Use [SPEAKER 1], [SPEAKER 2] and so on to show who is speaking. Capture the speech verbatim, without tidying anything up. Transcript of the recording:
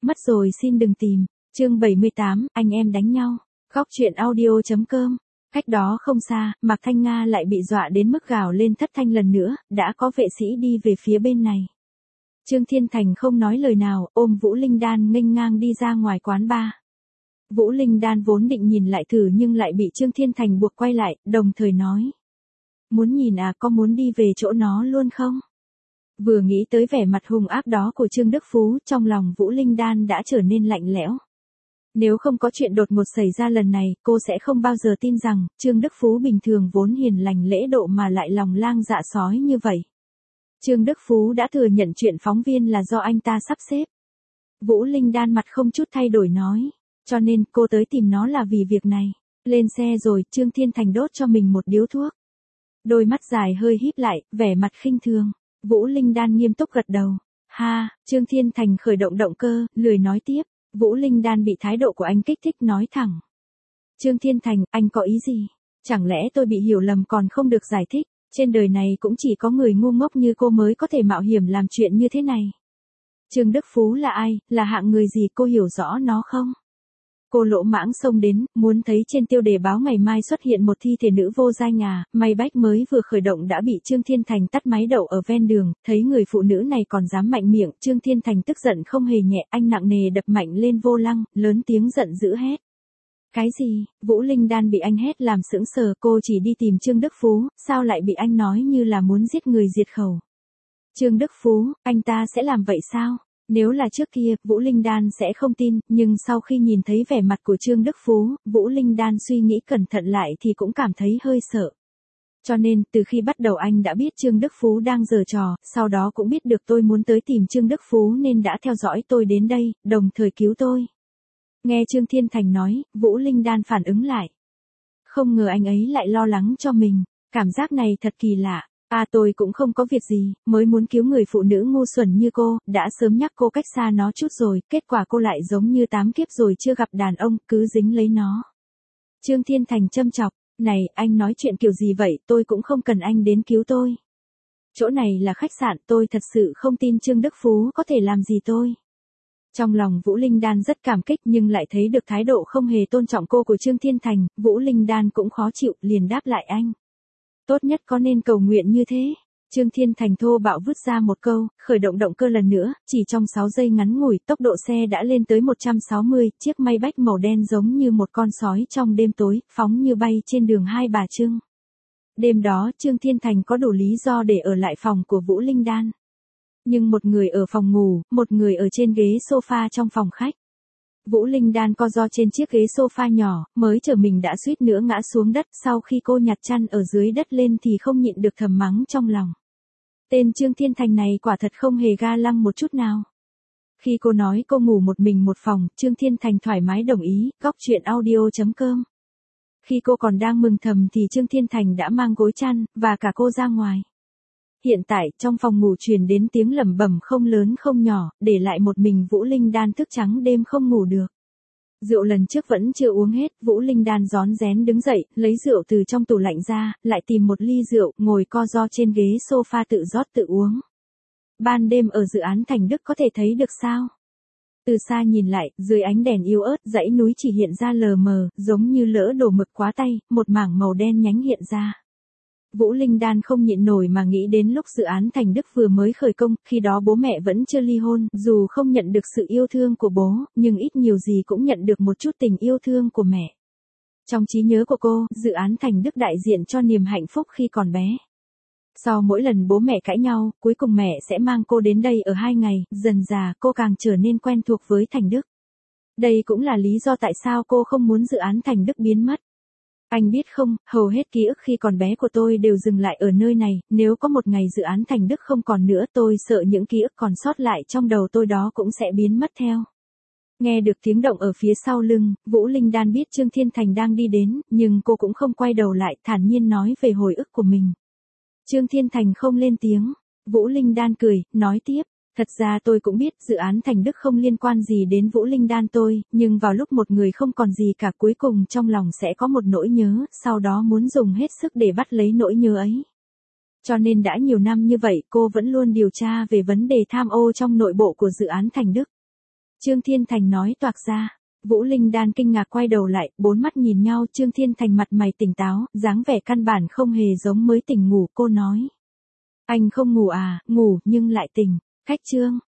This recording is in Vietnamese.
[SPEAKER 1] Mất rồi xin đừng tìm. Chương bảy mươi tám, anh em đánh nhau. Góc truyện audio.com. Cách đó không xa, Mạc Thanh Nga lại bị dọa đến mức gào lên thất thanh lần nữa, đã có vệ sĩ đi về phía bên này. Trương Thiên Thành không nói lời nào, ôm Vũ Linh Đan nghênh ngang đi ra ngoài quán bar. Vũ Linh Đan vốn định nhìn lại thử nhưng lại bị Trương Thiên Thành buộc quay lại, đồng thời nói. Muốn nhìn à, có muốn đi về chỗ nó luôn không? Vừa nghĩ tới vẻ mặt hung ác đó của Trương Đức Phú, trong lòng Vũ Linh Đan đã trở nên lạnh lẽo. Nếu không có chuyện đột ngột xảy ra lần này, cô sẽ không bao giờ tin rằng, Trương Đức Phú bình thường vốn hiền lành lễ độ mà lại lòng lang dạ sói như vậy. Trương Đức Phú đã thừa nhận chuyện phóng viên là do anh ta sắp xếp. Vũ Linh Đan mặt không chút thay đổi nói, cho nên cô tới tìm nó là vì việc này. Lên xe rồi, Trương Thiên Thành đốt cho mình một điếu thuốc. Đôi mắt dài hơi híp lại, vẻ mặt khinh thường. Vũ Linh Đan nghiêm túc gật đầu. Ha, Trương Thiên Thành khởi động động cơ, lười nói tiếp. Vũ Linh Đan bị thái độ của anh kích thích nói thẳng. Trương Thiên Thành, anh có ý gì? Chẳng lẽ tôi bị hiểu lầm còn không được giải thích? Trên đời này cũng chỉ có người ngu ngốc như cô mới có thể mạo hiểm làm chuyện như thế này. Trương Đức Phú là ai, là hạng người gì, cô hiểu rõ nó không? Cô lỗ mãng xông đến, muốn thấy trên tiêu đề báo ngày mai xuất hiện một thi thể nữ vô giai ngà, may bách mới vừa khởi động đã bị Trương Thiên Thành tắt máy đậu ở ven đường, thấy người phụ nữ này còn dám mạnh miệng, Trương Thiên Thành tức giận không hề nhẹ, anh nặng nề đập mạnh lên vô lăng, lớn tiếng giận dữ hét. Cái gì? Vũ Linh Đan bị anh hét làm sững sờ, cô chỉ đi tìm Trương Đức Phú, sao lại bị anh nói như là muốn giết người diệt khẩu? Trương Đức Phú, anh ta sẽ làm vậy sao? Nếu là trước kia, Vũ Linh Đan sẽ không tin, nhưng sau khi nhìn thấy vẻ mặt của Trương Đức Phú, Vũ Linh Đan suy nghĩ cẩn thận lại thì cũng cảm thấy hơi sợ. Cho nên, từ khi bắt đầu anh đã biết Trương Đức Phú đang giở trò, sau đó cũng biết được tôi muốn tới tìm Trương Đức Phú nên đã theo dõi tôi đến đây, đồng thời cứu tôi. Nghe Trương Thiên Thành nói, Vũ Linh Đan phản ứng lại. Không ngờ anh ấy lại lo lắng cho mình, cảm giác này thật kỳ lạ. À tôi cũng không có việc gì, mới muốn cứu người phụ nữ ngu xuẩn như cô, đã sớm nhắc cô cách xa nó chút rồi, kết quả cô lại giống như tám kiếp rồi chưa gặp đàn ông, cứ dính lấy nó. Trương Thiên Thành châm chọc, này, anh nói chuyện kiểu gì vậy, tôi cũng không cần anh đến cứu tôi. Chỗ này là khách sạn, tôi thật sự không tin Trương Đức Phú có thể làm gì tôi. Trong lòng Vũ Linh Đan rất cảm kích nhưng lại thấy được thái độ không hề tôn trọng cô của Trương Thiên Thành, Vũ Linh Đan cũng khó chịu, liền đáp lại anh. Tốt nhất có nên cầu nguyện như thế. Trương Thiên Thành thô bạo vứt ra một câu, khởi động động cơ lần nữa, chỉ trong sáu giây ngắn ngủi, tốc độ xe đã lên tới một trăm sáu mươi, chiếc Maybach màu đen giống như một con sói trong đêm tối, phóng như bay trên đường Hai Bà Trưng. Đêm đó, Trương Thiên Thành có đủ lý do để ở lại phòng của Vũ Linh Đan. Nhưng một người ở phòng ngủ, một người ở trên ghế sofa trong phòng khách. Vũ Linh Đan co ro trên chiếc ghế sofa nhỏ, mới chờ mình đã suýt nữa ngã xuống đất, sau khi cô nhặt chăn ở dưới đất lên thì không nhịn được thầm mắng trong lòng. Tên Trương Thiên Thành này quả thật không hề ga lăng một chút nào. Khi cô nói cô ngủ một mình một phòng, Trương Thiên Thành thoải mái đồng ý, góc truyện audio.com. Khi cô còn đang mừng thầm thì Trương Thiên Thành đã mang gối chăn, và cả cô ra ngoài. Hiện tại, trong phòng ngủ truyền đến tiếng lẩm bẩm không lớn không nhỏ, để lại một mình Vũ Linh Đan thức trắng đêm không ngủ được. Rượu lần trước vẫn chưa uống hết, Vũ Linh Đan rón rén đứng dậy, lấy rượu từ trong tủ lạnh ra, lại tìm một ly rượu, ngồi co ro trên ghế sofa tự rót tự uống. Ban đêm ở dự án Thành Đức có thể thấy được sao? Từ xa nhìn lại, dưới ánh đèn yếu ớt, dãy núi chỉ hiện ra lờ mờ, giống như lỡ đổ mực quá tay, một mảng màu đen nhánh hiện ra. Vũ Linh Đan không nhịn nổi mà nghĩ đến lúc dự án Thành Đức vừa mới khởi công, khi đó bố mẹ vẫn chưa ly hôn, dù không nhận được sự yêu thương của bố, nhưng ít nhiều gì cũng nhận được một chút tình yêu thương của mẹ. Trong trí nhớ của cô, dự án Thành Đức đại diện cho niềm hạnh phúc khi còn bé. Sau mỗi lần bố mẹ cãi nhau, cuối cùng mẹ sẽ mang cô đến đây ở hai ngày, dần dà cô càng trở nên quen thuộc với Thành Đức. Đây cũng là lý do tại sao cô không muốn dự án Thành Đức biến mất. Anh biết không, hầu hết ký ức khi còn bé của tôi đều dừng lại ở nơi này, nếu có một ngày dự án Thành Đức không còn nữa tôi sợ những ký ức còn sót lại trong đầu tôi đó cũng sẽ biến mất theo. Nghe được tiếng động ở phía sau lưng, Vũ Linh Đan biết Trương Thiên Thành đang đi đến, nhưng cô cũng không quay đầu lại, thản nhiên nói về hồi ức của mình. Trương Thiên Thành không lên tiếng, Vũ Linh Đan cười, nói tiếp. Thật ra tôi cũng biết dự án Thành Đức không liên quan gì đến Vũ Linh Đan tôi, nhưng vào lúc một người không còn gì cả cuối cùng trong lòng sẽ có một nỗi nhớ, sau đó muốn dùng hết sức để bắt lấy nỗi nhớ ấy. Cho nên đã nhiều năm như vậy cô vẫn luôn điều tra về vấn đề tham ô trong nội bộ của dự án Thành Đức. Trương Thiên Thành nói toạc ra. Vũ Linh Đan kinh ngạc quay đầu lại, bốn mắt nhìn nhau, Trương Thiên Thành mặt mày tỉnh táo, dáng vẻ căn bản không hề giống mới tỉnh ngủ, cô nói. Anh không ngủ à, ngủ nhưng lại tỉnh. Khách Trương,